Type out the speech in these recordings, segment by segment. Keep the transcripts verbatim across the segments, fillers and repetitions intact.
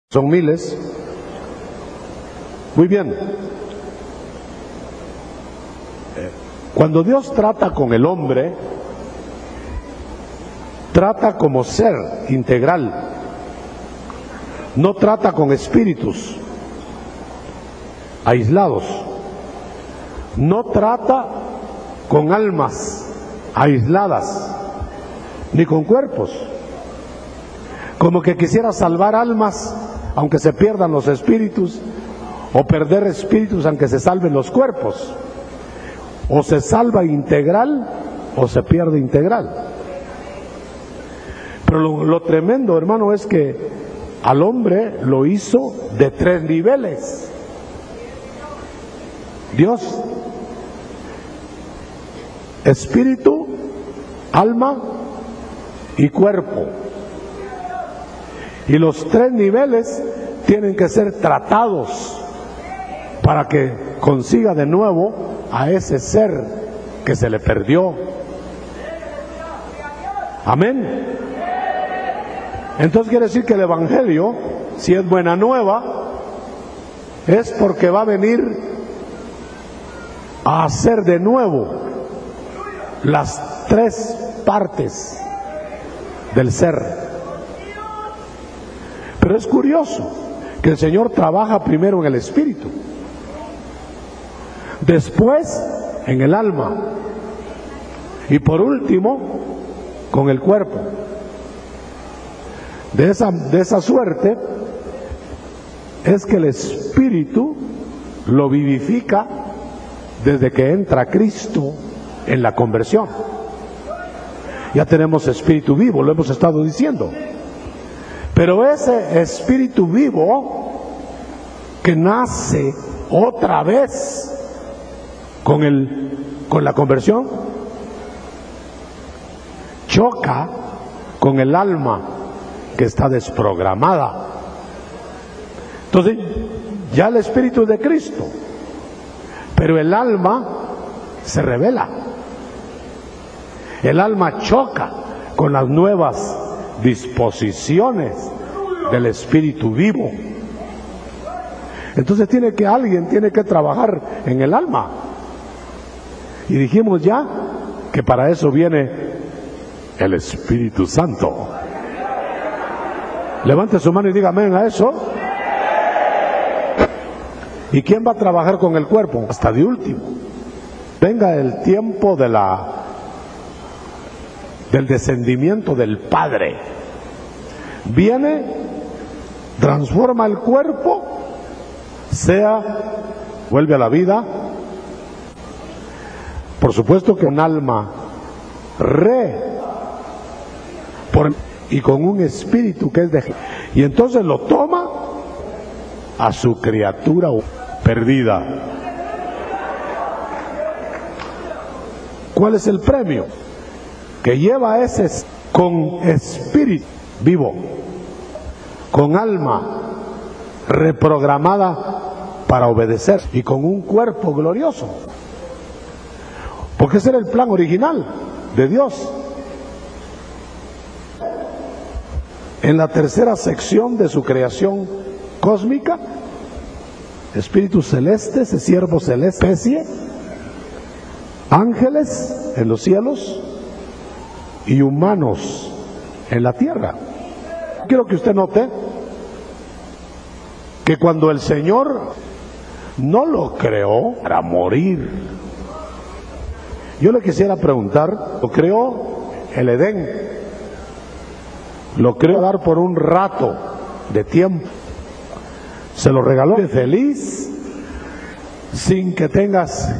Son miles. Muy bien. Cuando Dios trata con el hombre, trata como ser integral. No trata con espíritus aislados. No trata con almas aisladas, ni con cuerpos. Como que quisiera salvar almas aunque se pierdan los espíritus, o perder espíritus aunque se salven los cuerpos. O se salva integral o se pierde integral. Pero lo, lo tremendo, hermano, es que al hombre lo hizo de tres niveles. Dios: espíritu, alma y cuerpo. Y los tres niveles tienen que ser tratados para que consiga de nuevo a ese ser que se le perdió. Amén. Entonces quiere decir que el Evangelio, si es buena nueva, es porque va a venir a hacer de nuevo las tres partes del ser. Pero es curioso que el Señor trabaja primero en el espíritu, después en el alma y por último con el cuerpo. De esa, de esa suerte es que el espíritu lo vivifica desde que entra Cristo en la conversión. Ya tenemos espíritu vivo, lo hemos estado diciendo. Pero ese espíritu vivo que nace otra vez con, el, con la conversión, choca con el alma que está desprogramada. Entonces, ya el espíritu es de Cristo, pero el alma se revela. El alma choca con las nuevas disposiciones del espíritu vivo. Entonces tiene que alguien tiene que trabajar en el alma. Y dijimos ya que para eso viene el Espíritu Santo. Levante su mano y diga amén a eso. ¿Y quién va a trabajar con el cuerpo? Hasta de último. Venga el tiempo de la del descendimiento del Padre. Viene, transforma el cuerpo, sea, vuelve a la vida. Por supuesto que un alma re, por, y con un espíritu que es de... Y entonces lo toma a su criatura perdida. ¿Cuál es el premio? Que lleva a ese con espíritu vivo, con alma reprogramada para obedecer y con un cuerpo glorioso. Porque ese era el plan original de Dios. En la tercera sección de su creación cósmica, espíritus celestes, siervos celestes, especie, ángeles en los cielos y humanos en la tierra. Quiero que usted note que cuando el Señor no lo creó para morir, yo le quisiera preguntar, lo creó el Edén, lo creó dar por un rato de tiempo, se lo regaló feliz, sin que tengas,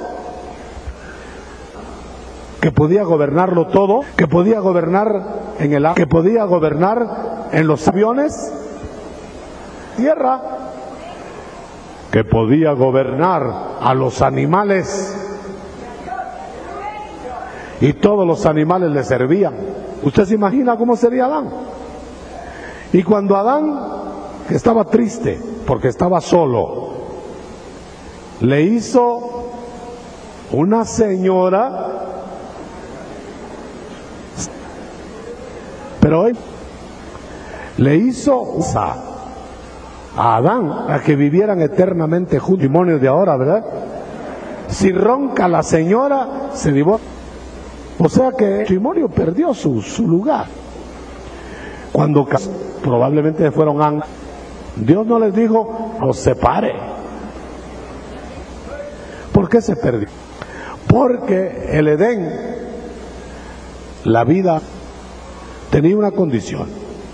que podía gobernarlo todo, que podía gobernar en el que podía gobernar en los aviones, tierra, que podía gobernar a los animales y todos los animales le servían. ¿Usted se imagina cómo sería Adán? Y cuando Adán, que estaba triste porque estaba solo, le hizo una señora, pero hoy le hizo a Adán a que vivieran eternamente juntos. Demonios de ahora, ¿verdad? Si ronca la señora, se divorcia. O sea que el matrimonio perdió su, su lugar. Cuando probablemente fueron ángeles, Dios no les dijo, los separe. ¿Por qué se perdió? Porque el Edén, la vida, tenía una condición: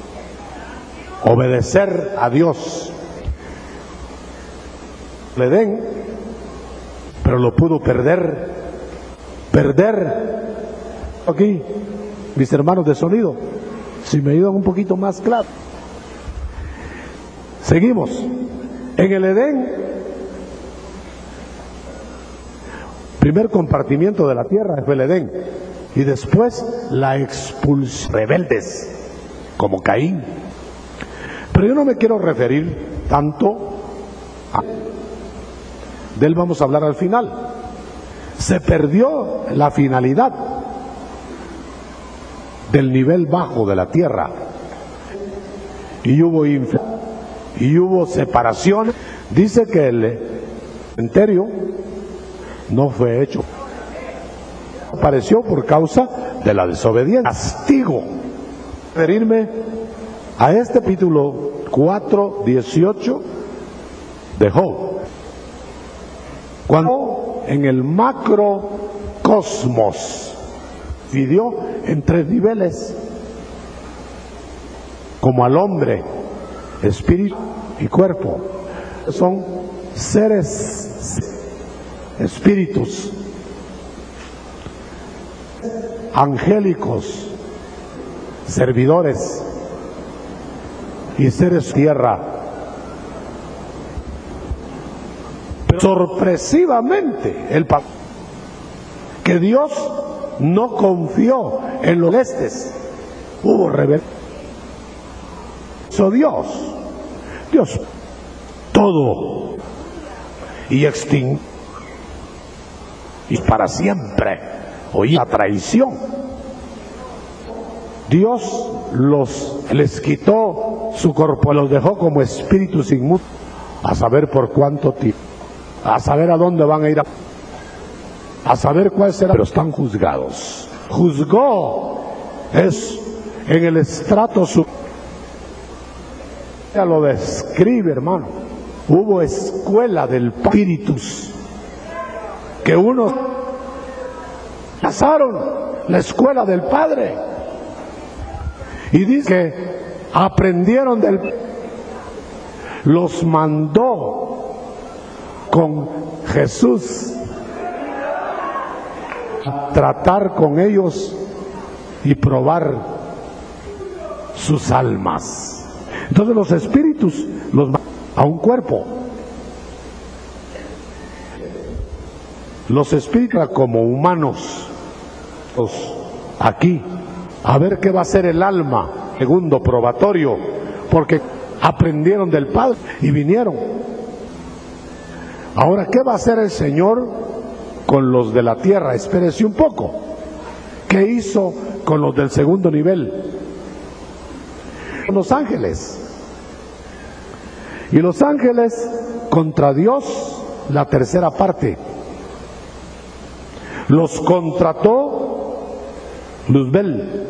obedecer a Dios. El Edén, pero lo pudo perder. Perder. Aquí, mis hermanos de sonido, si me ayudan un poquito más claro. Seguimos. En el Edén, primer compartimiento de la tierra fue el Edén, y después la expulsión, rebeldes, como Caín. Pero yo no me quiero referir tanto a... de él vamos a hablar al final. Se perdió la finalidad del nivel bajo de la tierra, y hubo inf... y hubo separación. Dice que el cementerio no fue hecho, apareció por causa de la desobediencia. Castigo. Referirme a este capítulo cuatro, dieciocho de Job, cuando en el macrocosmos dividió en tres niveles, como al hombre, espíritu y cuerpo. Son seres, espíritus angélicos, servidores, y seres tierra. Pero sorpresivamente, el pa- que Dios no confió en los celestes, hubo rebelión. So Dios, Dios, todo, y extinguió, y para siempre, oí la traición. Dios los les quitó su cuerpo, los dejó como espíritus inmundos, a saber por cuánto tiempo, a saber a dónde van a ir, a, a saber cuál será, pero están juzgados. Juzgó es en el estrato su, ya lo describe, hermano. Hubo escuela del espíritus, que unos pasaron la escuela del Padre, y dice que aprendieron del, los mandó con Jesús a tratar con ellos y probar sus almas. Entonces los espíritus los mandan a un cuerpo. Los espíritus como humanos, los aquí, a ver qué va a hacer el alma, segundo probatorio, porque aprendieron del Padre y vinieron. Ahora, ¿qué va a hacer el Señor con los de la tierra? Espérese un poco. ¿Qué hizo con los del segundo nivel? Con los ángeles. Y los ángeles contra Dios, la tercera parte. Los contrató Luzbel.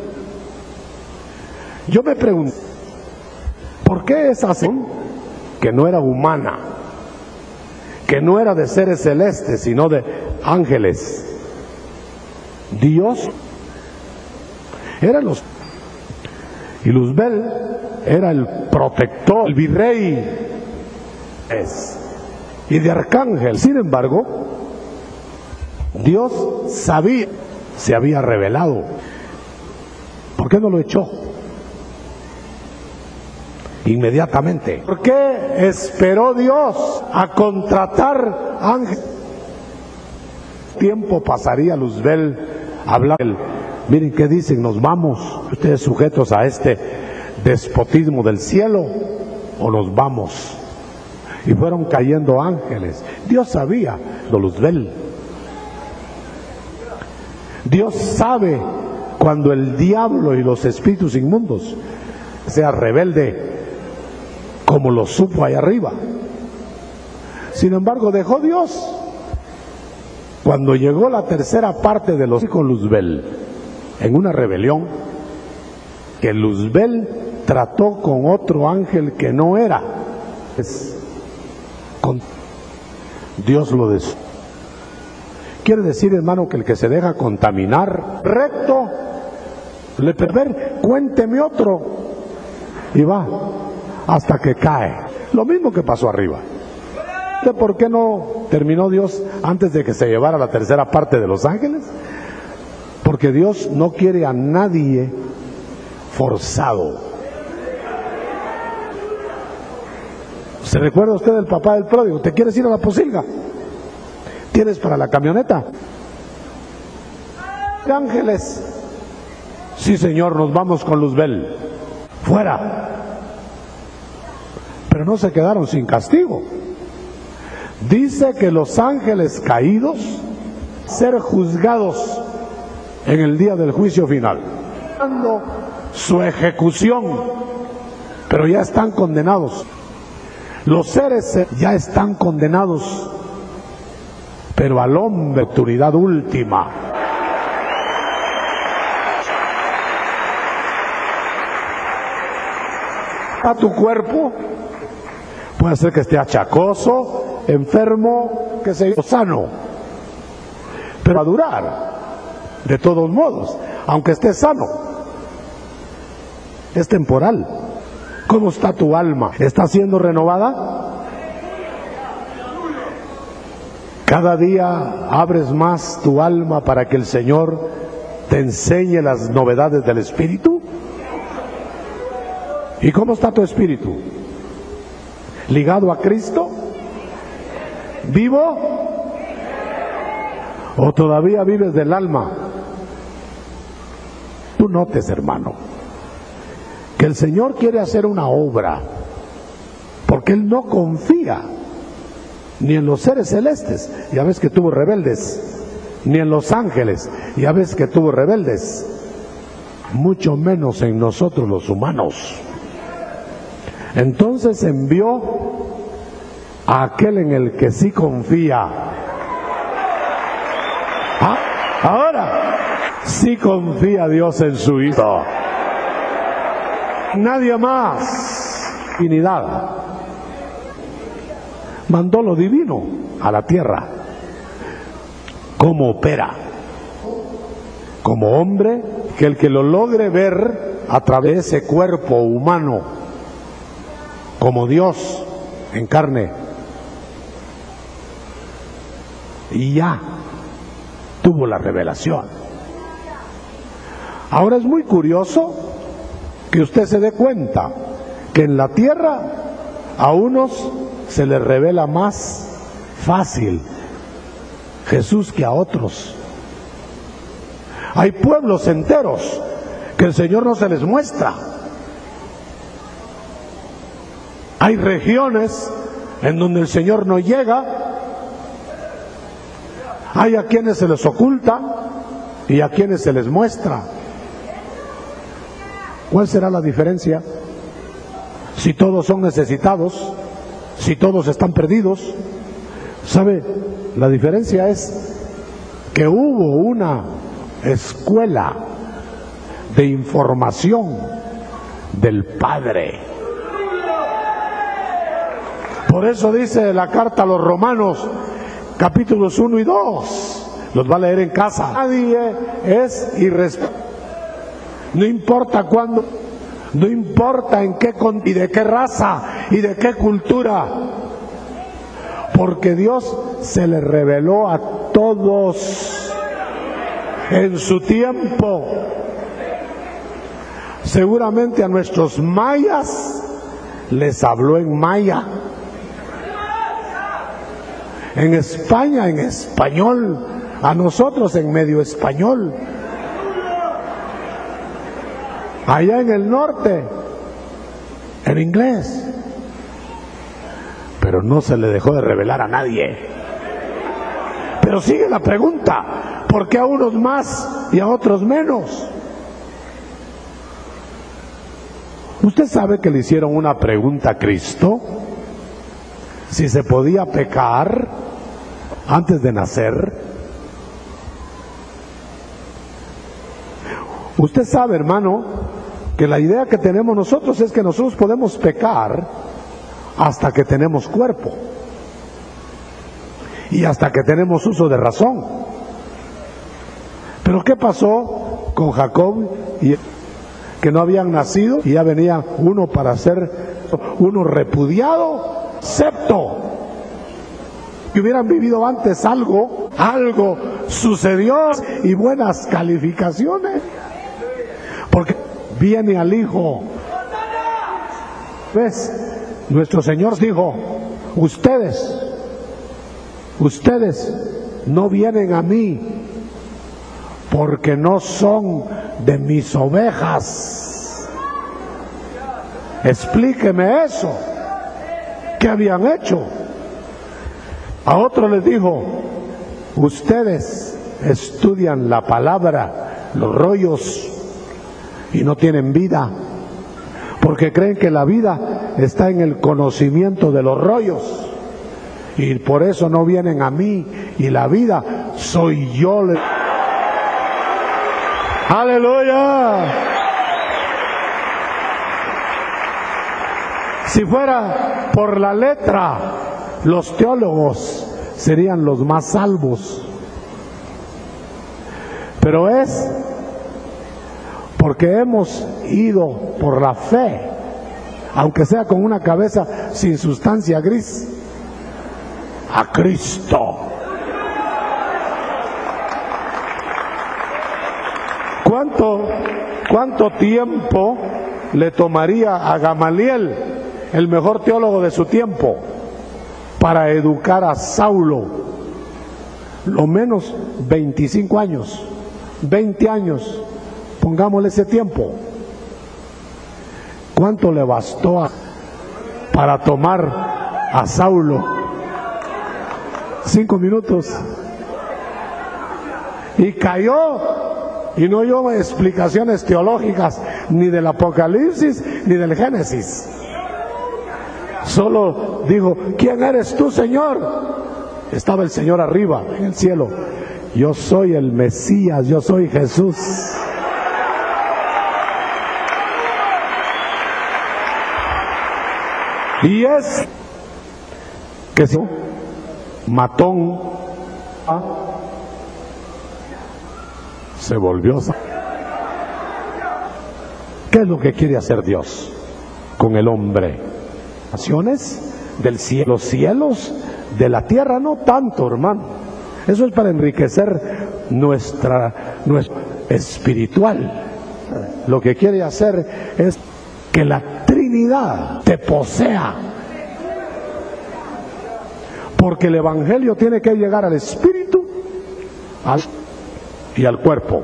Yo me pregunto, ¿por qué esa acción, que no era humana, que no era de seres celestes, sino de ángeles? Dios era los... y Luzbel era el protector, el virrey, es, y de arcángel. Sin embargo, Dios sabía, se había revelado. ¿Por qué no lo echó inmediatamente? ¿Por qué esperó Dios a contratar ángeles? Tiempo pasaría Luzbel a hablar. Miren qué dicen, nos vamos, ustedes sujetos a este despotismo del cielo, o nos vamos. Y fueron cayendo ángeles. Dios sabía, de Luzbel. Dios sabe cuando el diablo y los espíritus inmundos sea rebelde como lo supo allá arriba. Sin embargo, dejó Dios. Cuando llegó la tercera parte de los hijos Luzbel en una rebelión, que Luzbel trató con otro ángel que no era, es, con, Dios lo des. Quiere decir, hermano, que el que se deja contaminar recto, le perder, cuénteme otro, y va hasta que cae. Lo mismo que pasó arriba. ¿Por qué no terminó Dios antes de que se llevara la tercera parte de los ángeles? Porque Dios no quiere a nadie forzado. ¿Se recuerda usted del papá del pródigo? ¿Te quieres ir a la posilga? ¿Tienes para la camioneta? Ángeles. Sí, señor, nos vamos con Luzbel. Fuera. Pero no se quedaron sin castigo. Dice que los ángeles caídos ser juzgados en el día del juicio final, dando su ejecución, pero ya están condenados. Los seres ya están condenados, pero al hombre autoridad última. A tu cuerpo puede ser que esté achacoso, enfermo, que sea sano, pero va a durar de todos modos, aunque esté sano. Es temporal. ¿Cómo está tu alma? ¿Está siendo renovada? Cada día abres más tu alma para que el Señor te enseñe las novedades del Espíritu. ¿Y cómo está tu espíritu? ¿Ligado a Cristo? ¿Vivo? ¿O todavía vives del alma? Tú notes, hermano, que el Señor quiere hacer una obra, porque Él no confía ni en los seres celestes, ya ves que tuvo rebeldes, ni en los ángeles, ya ves que tuvo rebeldes, mucho menos en nosotros los humanos. Entonces envió a aquel en el que sí confía. ¿Ah? Ahora sí confía Dios en su Hijo. Nadie más. Divinidad. Mandó lo divino a la tierra. ¿Cómo opera? Como hombre, que el que lo logre ver a través de ese cuerpo humano, como Dios en carne, y ya tuvo la revelación. Ahora es muy curioso que usted se dé cuenta que en la tierra a unos se les revela más fácil Jesús que a otros. Hay pueblos enteros que el Señor no se les muestra. Hay regiones en donde el Señor no llega. Hay a quienes se les oculta y a quienes se les muestra. ¿Cuál será la diferencia? Si todos son necesitados, si todos están perdidos. ¿Sabe? La diferencia es que hubo una escuela de información del Padre. Por eso dice la carta a los Romanos, capítulos uno y dos, los va a leer en casa. Nadie es irresponsable. No importa cuándo, no importa en qué y de qué raza y de qué cultura, porque Dios se le reveló a todos en su tiempo. Seguramente a nuestros mayas les habló en maya. En España en español, a nosotros en medio español. Allá en el norte, en inglés. Pero no se le dejó de revelar a nadie. Pero sigue la pregunta, ¿por qué a unos más y a otros menos? Usted sabe que le hicieron una pregunta a Cristo, si se podía pecar antes de nacer. Usted sabe, hermano, que la idea que tenemos nosotros es que nosotros podemos pecar hasta que tenemos cuerpo y hasta que tenemos uso de razón. Pero ¿qué pasó con Jacob y que no habían nacido y ya venía uno para ser uno repudiado, septo? Que hubieran vivido antes algo, algo sucedió y buenas calificaciones, porque viene al Hijo. ¿Ves? Nuestro Señor dijo, ustedes, ustedes no vienen a mí porque no son de mis ovejas. Explíqueme eso. ¿Qué habían hecho? A otro les dijo, ustedes estudian la palabra, los rollos, y no tienen vida, porque creen que la vida está en el conocimiento de los rollos, y por eso no vienen a mí, y la vida soy yo. ¡Aleluya! Si fuera por la letra, los teólogos serían los más salvos. Pero es porque hemos ido por la fe, aunque sea con una cabeza sin sustancia gris, a Cristo. ¿Cuánto, cuánto tiempo le tomaría a Gamaliel, el mejor teólogo de su tiempo, para educar a Saulo? Lo menos veinticinco años, veinte años, pongámosle ese tiempo. ¿Cuánto le bastó a, para tomar a Saulo? Cinco minutos. Y cayó, y no oyó explicaciones teológicas ni del Apocalipsis ni del Génesis. Solo dijo, ¿quién eres tú, Señor? Estaba el Señor arriba, en el cielo. Yo soy el Mesías, yo soy Jesús. Y es que si matón se volvió. ¿Qué es lo que quiere hacer Dios con el hombre? Naciones del cielo, los cielos de la tierra, no tanto, hermano. Eso es para enriquecer nuestra, nuestra espiritual. Lo que quiere hacer es que la Trinidad te posea, porque el Evangelio tiene que llegar al espíritu al, y al cuerpo.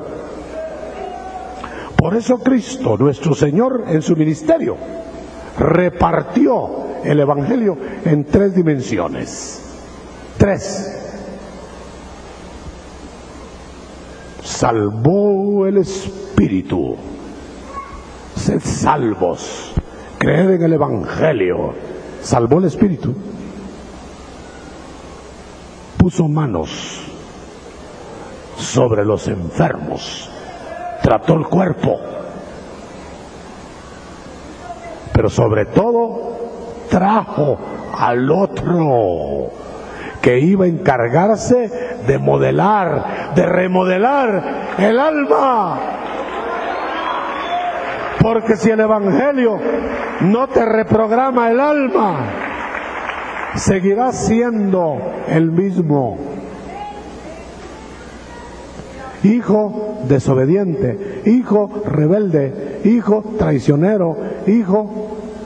Por eso Cristo, nuestro Señor, en su ministerio repartió el Evangelio en tres dimensiones. Tres. Salvó el espíritu. Sed salvos. Creed en el Evangelio. Salvó el espíritu. Puso manos sobre los enfermos. Trató el cuerpo. Pero sobre todo trajo al otro que iba a encargarse de modelar, de remodelar el alma. Porque si el Evangelio no te reprograma el alma, seguirás siendo el mismo. Hijo desobediente, hijo rebelde, hijo traicionero, hijo.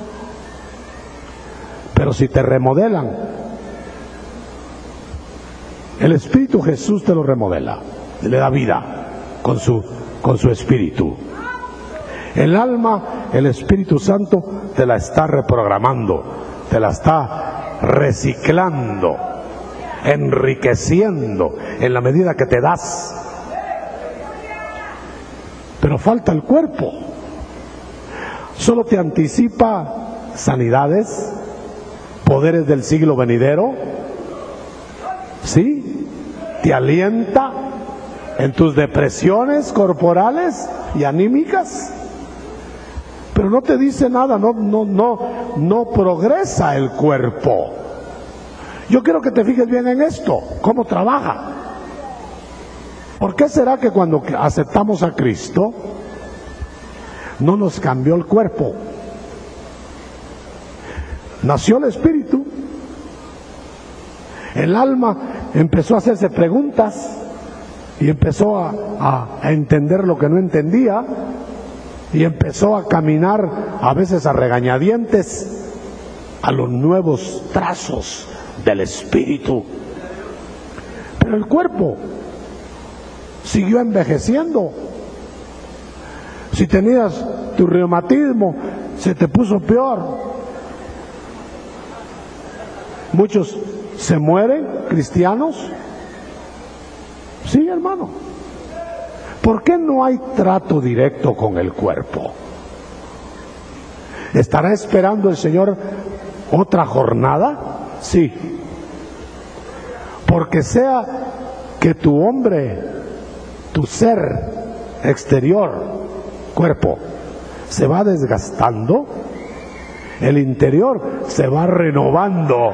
Pero si te remodelan, el Espíritu Jesús te lo remodela, le da vida con su, con su Espíritu. El alma, el Espíritu Santo te la está reprogramando, te la está reciclando, enriqueciendo en la medida que te das. Pero falta el cuerpo. Solo te anticipa sanidades, poderes del siglo venidero, ¿sí? Te alienta en tus depresiones corporales y anímicas, pero no te dice nada, no, no, no, no progresa el cuerpo. Yo quiero que te fijes bien en esto, cómo trabaja. ¿Por qué será que cuando aceptamos a Cristo no nos cambió el cuerpo? Nació el espíritu, el alma empezó a hacerse preguntas y empezó a, a, a entender lo que no entendía, y empezó a caminar a veces a regañadientes a los nuevos trazos del espíritu. Pero el cuerpo siguió envejeciendo. Si tenías tu reumatismo, se te puso peor. Muchos se mueren, cristianos. Sí, hermano. ¿Por qué no hay trato directo con el cuerpo? ¿Estará esperando el Señor otra jornada? Sí. Porque sea que tu hombre, tu ser exterior, cuerpo, se va desgastando, el interior se va renovando.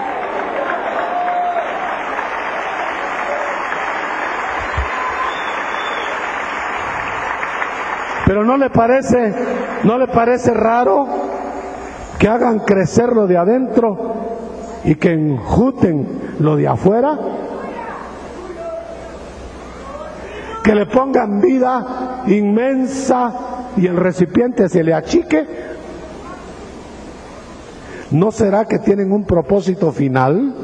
Pero ¿no le parece, no le parece raro que hagan crecer lo de adentro y que enjuten lo de afuera? Que le pongan vida inmensa y el recipiente se le achique. ¿No será que tienen un propósito final?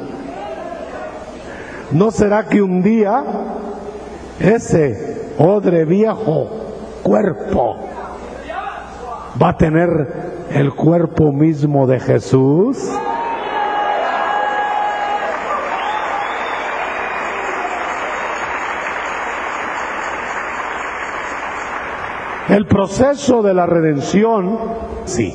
¿No será que un día ese odre viejo cuerpo va a tener el cuerpo mismo de Jesús? El proceso de la redención, sí.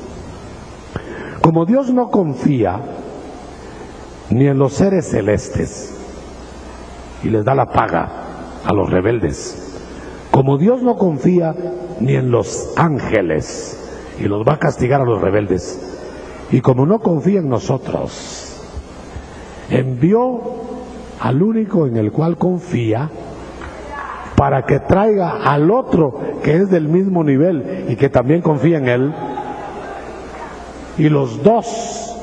Como Dios no confía ni en los seres celestes y les da la paga a los rebeldes, como Dios no confía ni en los ángeles y los va a castigar a los rebeldes, y como no confía en nosotros, envió al único en el cual confía para que traiga al otro que es del mismo nivel y que también confía en él, y los dos,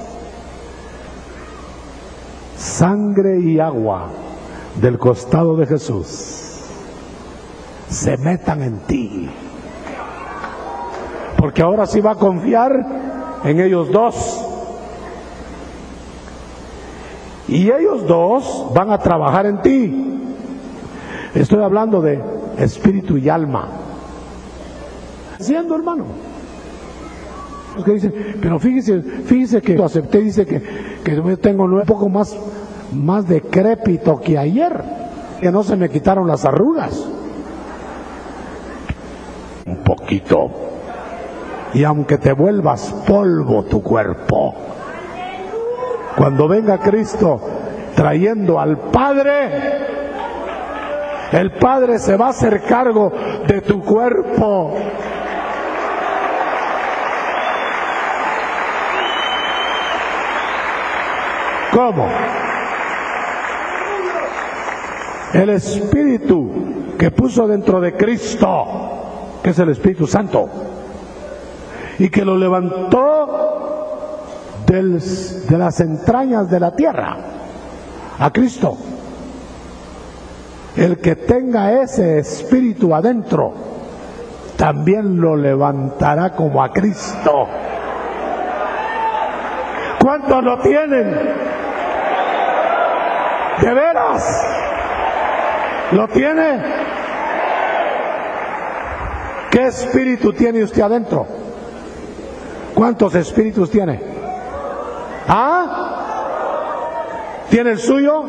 sangre y agua del costado de Jesús, se metan en ti, porque ahora sí va a confiar en ellos dos, y ellos dos van a trabajar en ti. Estoy hablando de espíritu y alma. Siendo, hermano, los que dicen, pero fíjese, fíjese que lo acepté, dice que, que yo tengo un poco más, más decrépito que ayer, que no se me quitaron las arrugas. Un poquito. Y aunque te vuelvas polvo tu cuerpo, cuando venga Cristo trayendo al Padre, el Padre se va a hacer cargo de tu cuerpo. ¿Cómo? El Espíritu que puso dentro de Cristo, que es el Espíritu Santo, y que lo levantó del, de las entrañas de la tierra a Cristo. El que tenga ese espíritu adentro también lo levantará como a Cristo. ¿Cuántos lo tienen? ¿De veras? ¿Lo tiene? ¿Qué espíritu tiene usted adentro? ¿Cuántos espíritus tiene? ¿Ah? ¿Tiene el suyo?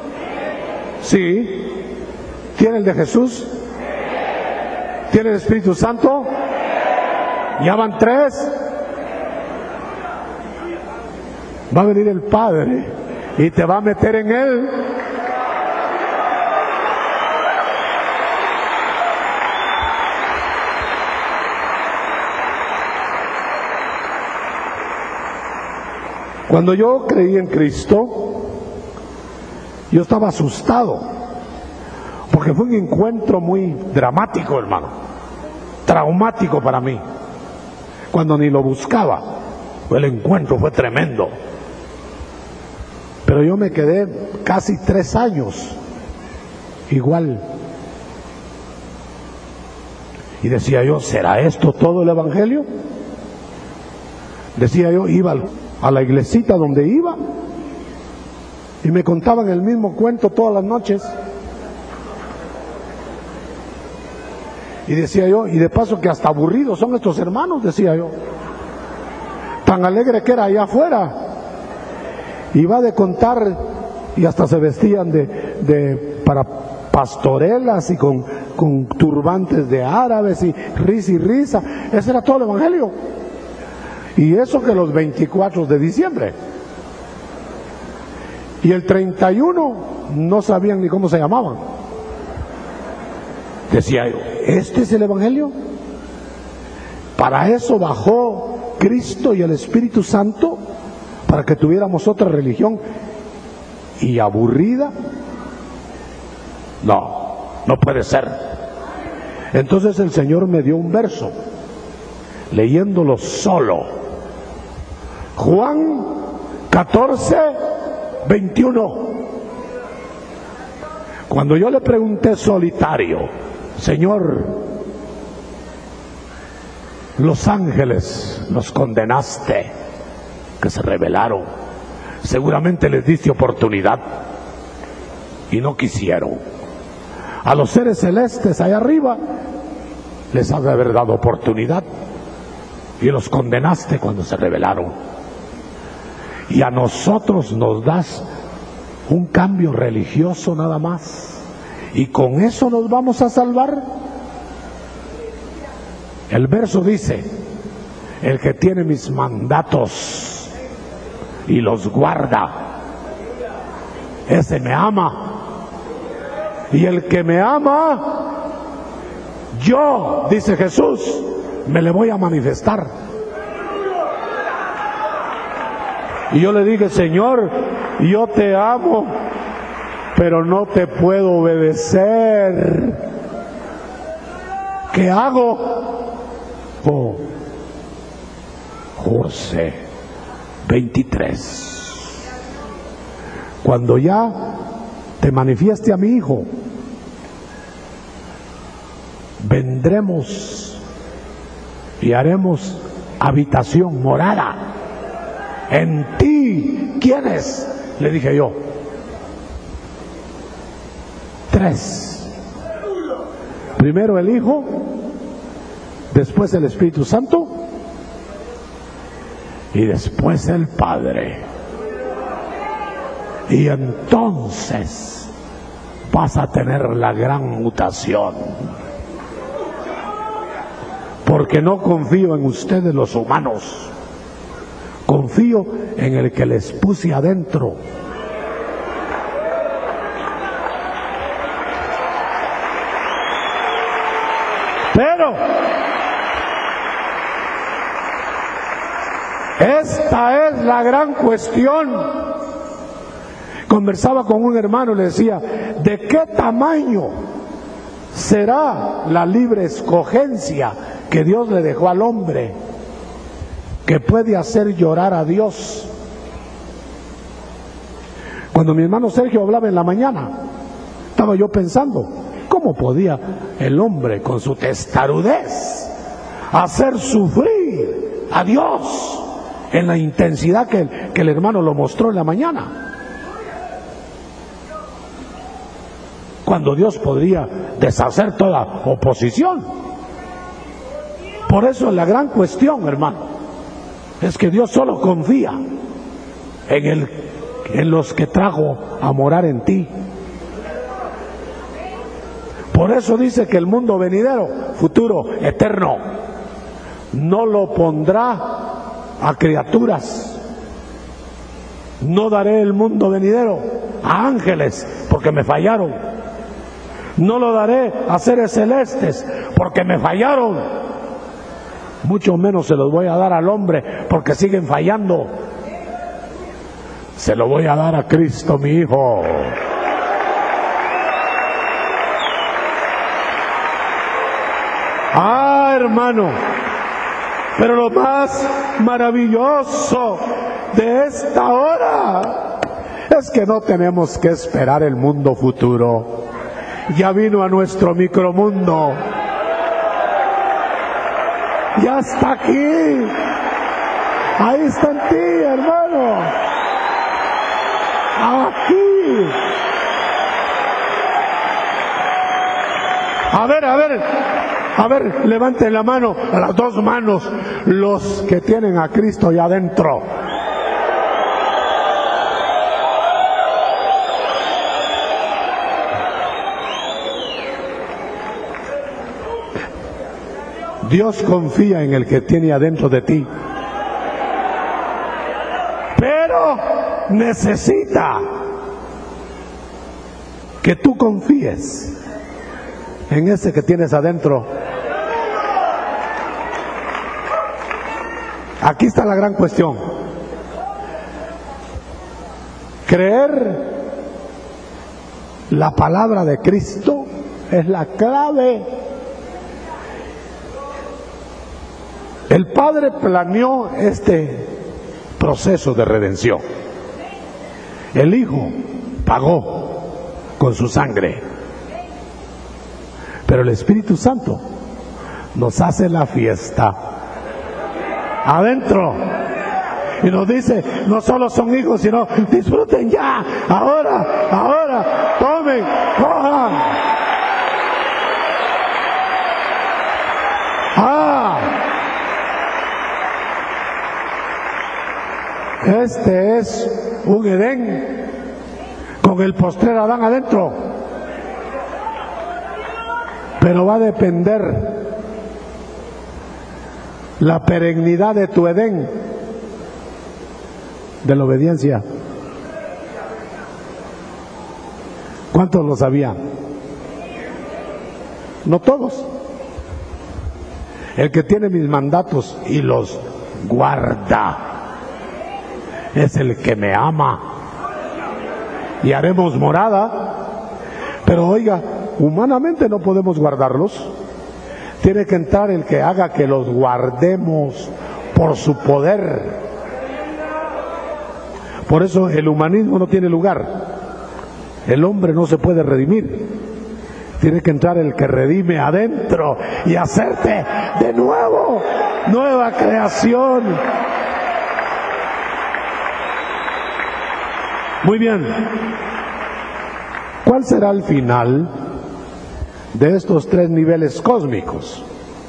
Sí. ¿Tiene el de Jesús? ¿Tiene el Espíritu Santo? Ya van tres. Va a venir el Padre y te va a meter en él. Cuando yo creí en Cristo, yo estaba asustado, porque fue un encuentro muy dramático, hermano, traumático para mí, cuando ni lo buscaba. El encuentro fue tremendo, pero yo me quedé casi tres años igual, y decía yo, ¿será esto todo el evangelio? Decía yo, iba al a la iglesita donde iba y me contaban el mismo cuento todas las noches, y decía yo, y de paso que hasta aburridos son estos hermanos, decía yo, tan alegre que era allá afuera, iba de contar, y hasta se vestían de, de para pastorelas y con, con turbantes de árabes y risa y risa. Ese era todo el evangelio. Y eso que los veinticuatro de diciembre. Y el treinta y uno no sabían ni cómo se llamaban. Decía yo, ¿este es el evangelio? Para eso bajó Cristo y el Espíritu Santo, para que tuviéramos otra religión. Y aburrida, no, no puede ser. Entonces el Señor me dio un verso, leyéndolo solo. Juan catorce, veintiuno. Cuando yo le pregunté solitario, Señor, los ángeles los condenaste, que se rebelaron, seguramente les diste oportunidad y no quisieron. A los seres celestes allá arriba les has de haber dado oportunidad y los condenaste cuando se rebelaron. Y a nosotros nos das un cambio religioso nada más, y con eso nos vamos a salvar. El verso dice, el que tiene mis mandatos y los guarda, ese me ama, y el que me ama, yo, dice Jesús, me le voy a manifestar. Y yo le dije, Señor, yo te amo, pero no te puedo obedecer. ¿Qué hago? Oh, José veintitrés. Cuando ya te manifieste a mi hijo, vendremos y haremos habitación, morada en ti. ¿Quién es? Le dije yo. Tres. Primero el Hijo, después el Espíritu Santo y después el Padre. Y entonces vas a tener la gran mutación. Porque no confío en ustedes los humanos. Confío en el que les puse adentro. Pero esta es la gran cuestión. Conversaba con un hermano y le decía, ¿de qué tamaño será la libre escogencia que Dios le dejó al hombre, que puede hacer llorar a Dios? Cuando mi hermano Sergio hablaba en la mañana, estaba yo pensando, ¿cómo podía el hombre con su testarudez hacer sufrir a Dios en la intensidad que el, que el hermano lo mostró en la mañana? Cuando Dios podría deshacer toda oposición. Por eso la gran cuestión, hermano, es que Dios solo confía en, el, en los que trajo a morar en ti. Por eso dice que el mundo venidero, futuro, eterno, no lo pondrá a criaturas. No daré el mundo venidero a ángeles, porque me fallaron. No lo daré a seres celestes, porque me fallaron. Mucho menos se los voy a dar al hombre, porque siguen fallando. Se lo voy a dar a Cristo, mi Hijo. Ah, hermano, pero lo más maravilloso de esta hora es que no tenemos que esperar el mundo futuro. Ya vino a nuestro micromundo. Ya está aquí. Ahí está en ti, hermano. Aquí. A ver, a ver. A ver, levanten la mano, a las dos manos, los que tienen a Cristo allá adentro. Dios confía en el que tiene adentro de ti, pero necesita que tú confíes en ese que tienes adentro. Aquí está la gran cuestión. Creer la palabra de Cristo es la clave. El Padre planeó este proceso de redención. El Hijo pagó con su sangre. Pero el Espíritu Santo nos hace la fiesta adentro y nos dice, no solo son hijos, sino disfruten ya, ahora, ahora, tomen, cojan. Ah, este es un Edén con el postrer Adán adentro. Pero va a depender la perennidad de tu Edén de la obediencia. ¿Cuántos lo sabían? No todos. El que tiene mis mandatos y los guarda es el que me ama. Y haremos morada. Pero oiga, humanamente no podemos guardarlos. Tiene que entrar el que haga que los guardemos por su poder. Por eso el humanismo no tiene lugar. El hombre no se puede redimir. Tiene que entrar el que redime adentro y hacerte de nuevo, nueva creación. Muy bien. ¿Cuál será el final de estos tres niveles cósmicos?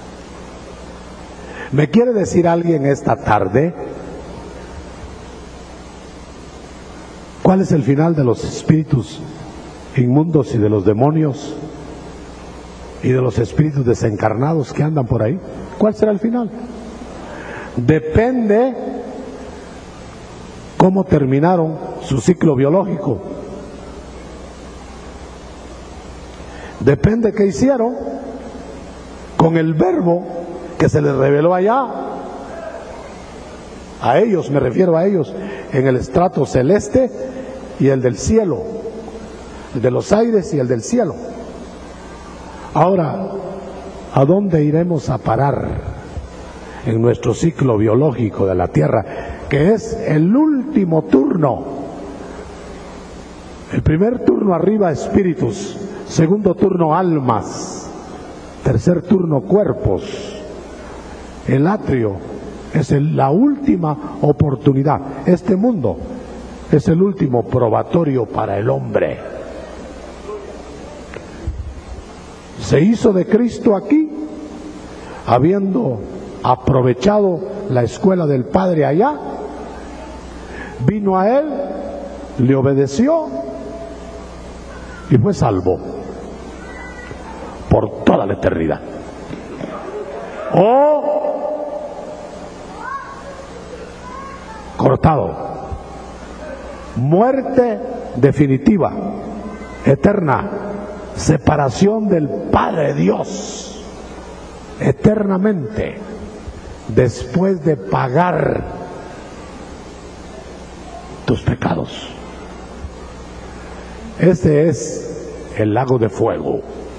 ¿Me quiere decir alguien esta tarde cuál es el final de los espíritus inmundos y de los demonios y de los espíritus desencarnados que andan por ahí? ¿Cuál será el final? Depende cómo terminaron su ciclo biológico. Depende qué hicieron con el verbo que se les reveló allá. A ellos, me refiero a ellos, en el estrato celeste y el del cielo, el de los aires y el del cielo. Ahora, ¿a dónde iremos a parar en nuestro ciclo biológico de la Tierra, que es el último turno? El primer turno arriba, espíritus. Segundo turno, almas. Tercer turno, cuerpos. El atrio es el, la última oportunidad. Este mundo es el último probatorio para el hombre. Se hizo de Cristo aquí, habiendo aprovechado la escuela del Padre allá, vino a Él, le obedeció y fue salvo por toda la eternidad. O cortado. Muerte definitiva, eterna, separación del Padre Dios, eternamente, después de pagar tus pecados. Este es el lago de fuego.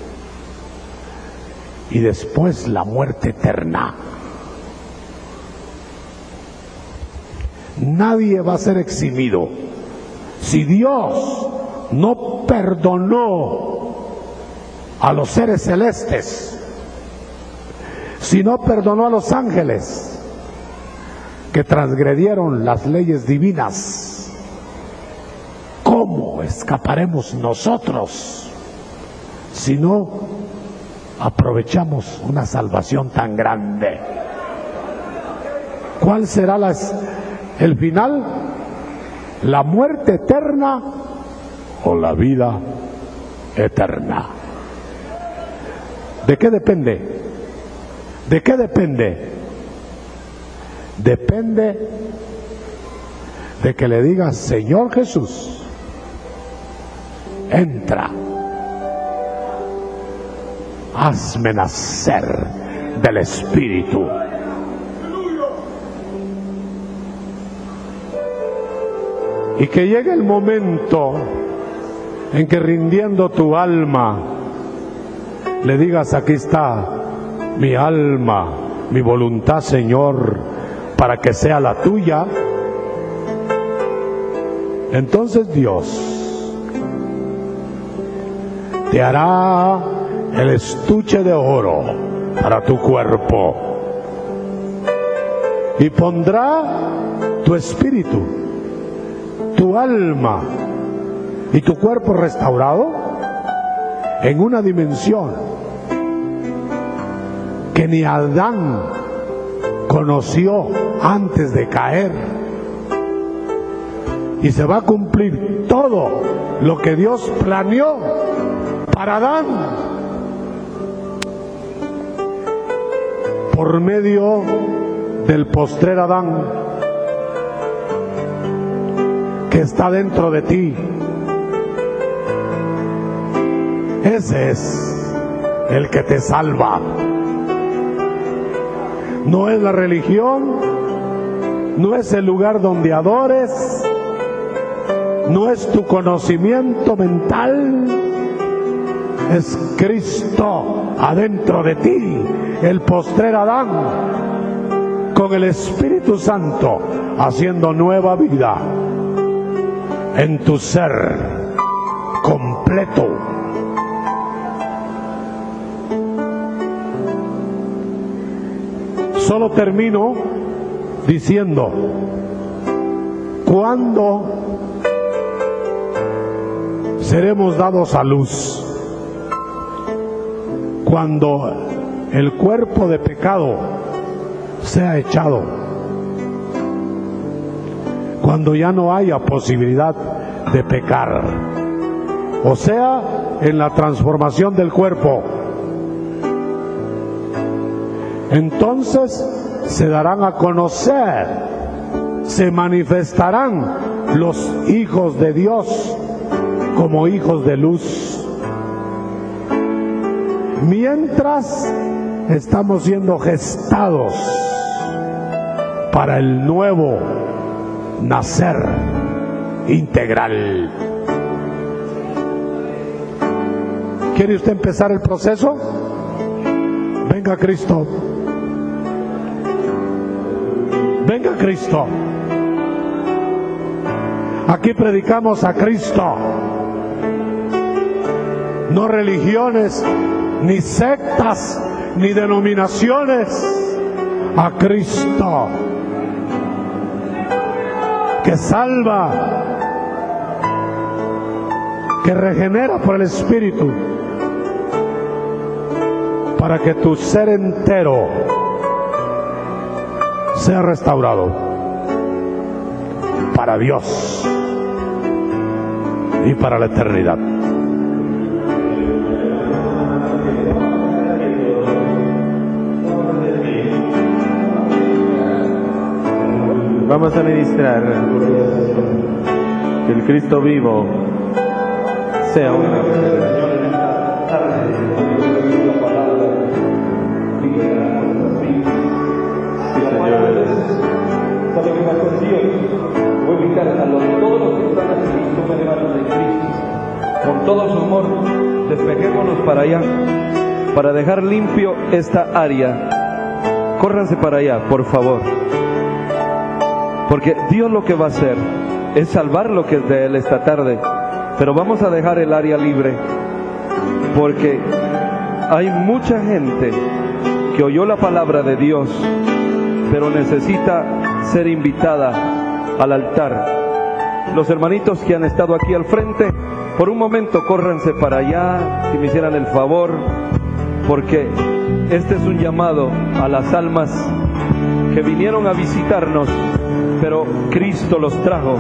Y después la muerte eterna. Nadie va a ser eximido. Si Dios no perdonó a los seres celestes, si no perdonó a los ángeles que transgredieron las leyes divinas, ¿cómo escaparemos nosotros si no aprovechamos una salvación tan grande? ¿Cuál será las, el final? ¿La muerte eterna o la vida eterna? ¿De qué depende? ¿De qué depende? Depende de que le digas: Señor Jesús, entra, hazme nacer del Espíritu. Y que llegue el momento en que, rindiendo tu alma, le digas: aquí está mi alma, mi voluntad, Señor, para que sea la tuya. Entonces Dios te hará el estuche de oro para tu cuerpo y pondrá tu espíritu, tu alma y tu cuerpo restaurado en una dimensión que ni Adán conoció antes de caer, y se va a cumplir todo lo que Dios planeó para Adán por medio del postrer Adán que está dentro de ti. Ese es el que te salva. No es la religión, no es el lugar donde adores, no es tu conocimiento mental, es Cristo adentro de ti, el postrer Adán, con el Espíritu Santo haciendo nueva vida en tu ser completo. Solo termino diciendo: ¿cuándo seremos dados a luz? Cuando el cuerpo de pecado sea echado, cuando ya no haya posibilidad de pecar, o sea, en la transformación del cuerpo. Entonces se darán a conocer, se manifestarán los hijos de Dios como hijos de luz. Mientras estamos siendo gestados para el nuevo nacer integral. ¿Quiere usted empezar el proceso? Venga Cristo. Venga Cristo. Aquí predicamos a Cristo. No religiones, ni sectas, ni denominaciones. A Cristo, que salva, que regenera por el Espíritu, para que tu ser entero sea restaurado para Dios y para la eternidad. Vamos a ministrar. Que el Cristo vivo sea una voy a invitar a los, todos los que están aquí, tomen manos de Cristo, con todo su amor, despejémonos para allá, para dejar limpio esta área. Córranse para allá, por favor, porque Dios lo que va a hacer es salvar lo que es de Él esta tarde, pero vamos a dejar el área libre, porque hay mucha gente que oyó la palabra de Dios, pero necesita ser invitada al altar. Los hermanitos que han estado aquí al frente, por un momento córranse para allá, si me hicieran el favor, porque este es un llamado a las almas que vinieron a visitarnos, pero Cristo los trajo.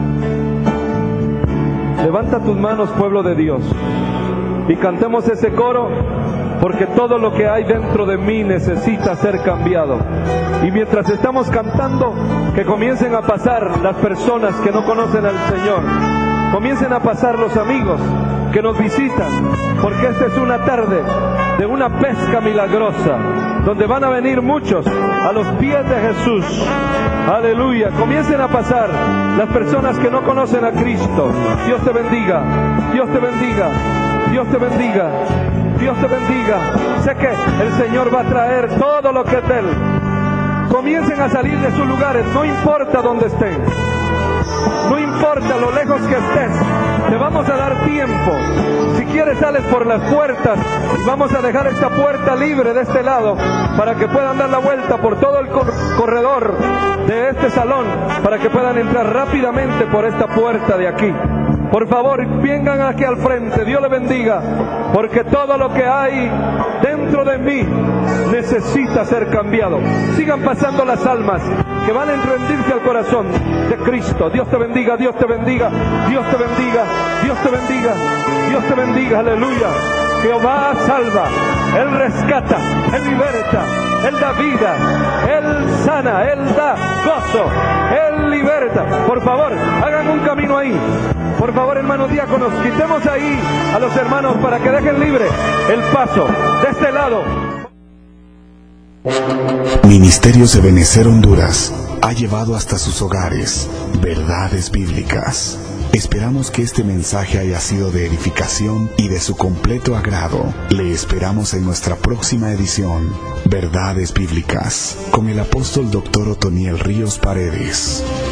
Levanta tus manos, pueblo de Dios, y cantemos ese coro, porque todo lo que hay dentro de mí necesita ser cambiado. Y mientras estamos cantando, que comiencen a pasar las personas que no conocen al Señor, comiencen a pasar los amigos que nos visitan, porque esta es una tarde de una pesca milagrosa, donde van a venir muchos a los pies de Jesús. Aleluya. Comiencen a pasar las personas que no conocen a Cristo. Dios te bendiga, Dios te bendiga, Dios te bendiga, Dios te bendiga. Sé que el Señor va a traer todo lo que es de Él. Comiencen a salir de sus lugares, no importa dónde estén, no importa lo lejos que estés, te vamos a dar tiempo. Si quieres, sales por las puertas, vamos a dejar esta puerta libre de este lado para que puedan dar la vuelta por todo el cor- corredor de este salón, para que puedan entrar rápidamente por esta puerta de aquí. Por favor, vengan aquí al frente. Dios le bendiga, porque todo lo que hay dentro de mí necesita ser cambiado. Sigan pasando las almas que van a rendirse al corazón de Cristo. Dios te bendiga, Dios te bendiga, Dios te bendiga, Dios te bendiga, Dios te bendiga. Aleluya. Jehová salva, Él rescata, Él liberta, Él da vida, Él sana, Él da gozo, Él liberta. Por favor, hagan un camino ahí. Por favor, hermanos diáconos, quitemos ahí a los hermanos para que dejen libre el paso de este lado. Ministerios Ebenecer Honduras ha llevado hasta sus hogares verdades bíblicas. Esperamos que este mensaje haya sido de edificación y de su completo agrado. Le esperamos en nuestra próxima edición, Verdades Bíblicas, con el apóstol doctor Otoniel Ríos Paredes.